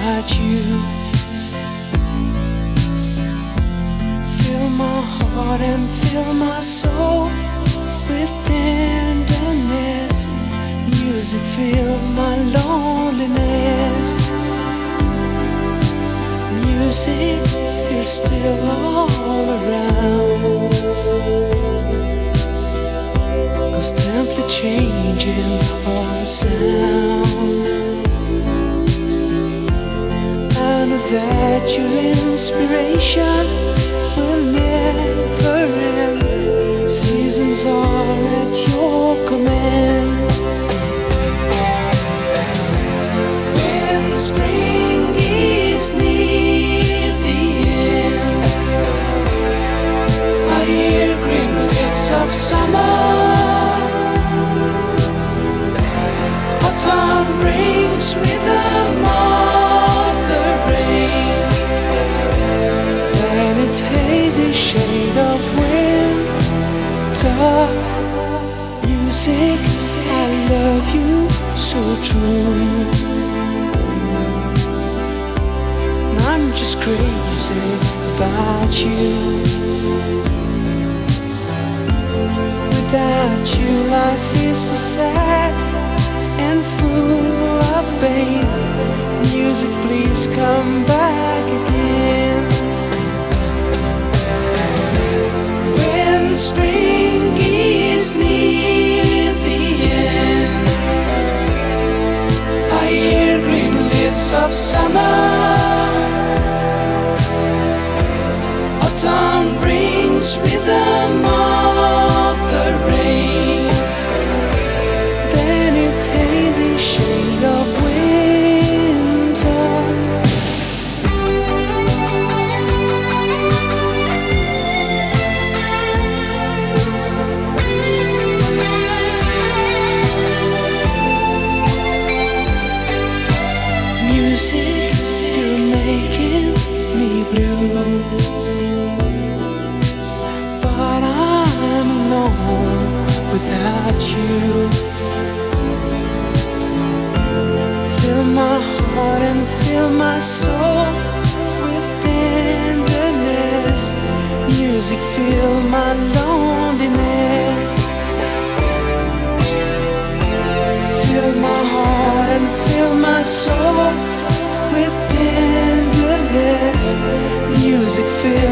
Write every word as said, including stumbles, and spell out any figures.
about you. Fill my heart and fill my soul with tenderness. Music fill my loneliness. Music is still all around, 'cause gently changing all the sounds. I know that your inspiration will never end. Seasons are at your command. When spring is near the end, I hear green leaves of summer. Autumn brings rhythm of the rain, then its hazy shade of winter. Music, I love you so true. And I'm just crazy about you. Without you, life is so sad and full of pain. Music, please come back again. When spring is near the end, I hear green leaves of summer. Autumn brings rhythm of the rain, then its hazy shade of winter. Music, you're making me blue, but I'm alone without you. Fill my heart and fill my soul with tenderness. Music, fill my loneliness. Fill my heart and fill my soul with tenderness. Music, fill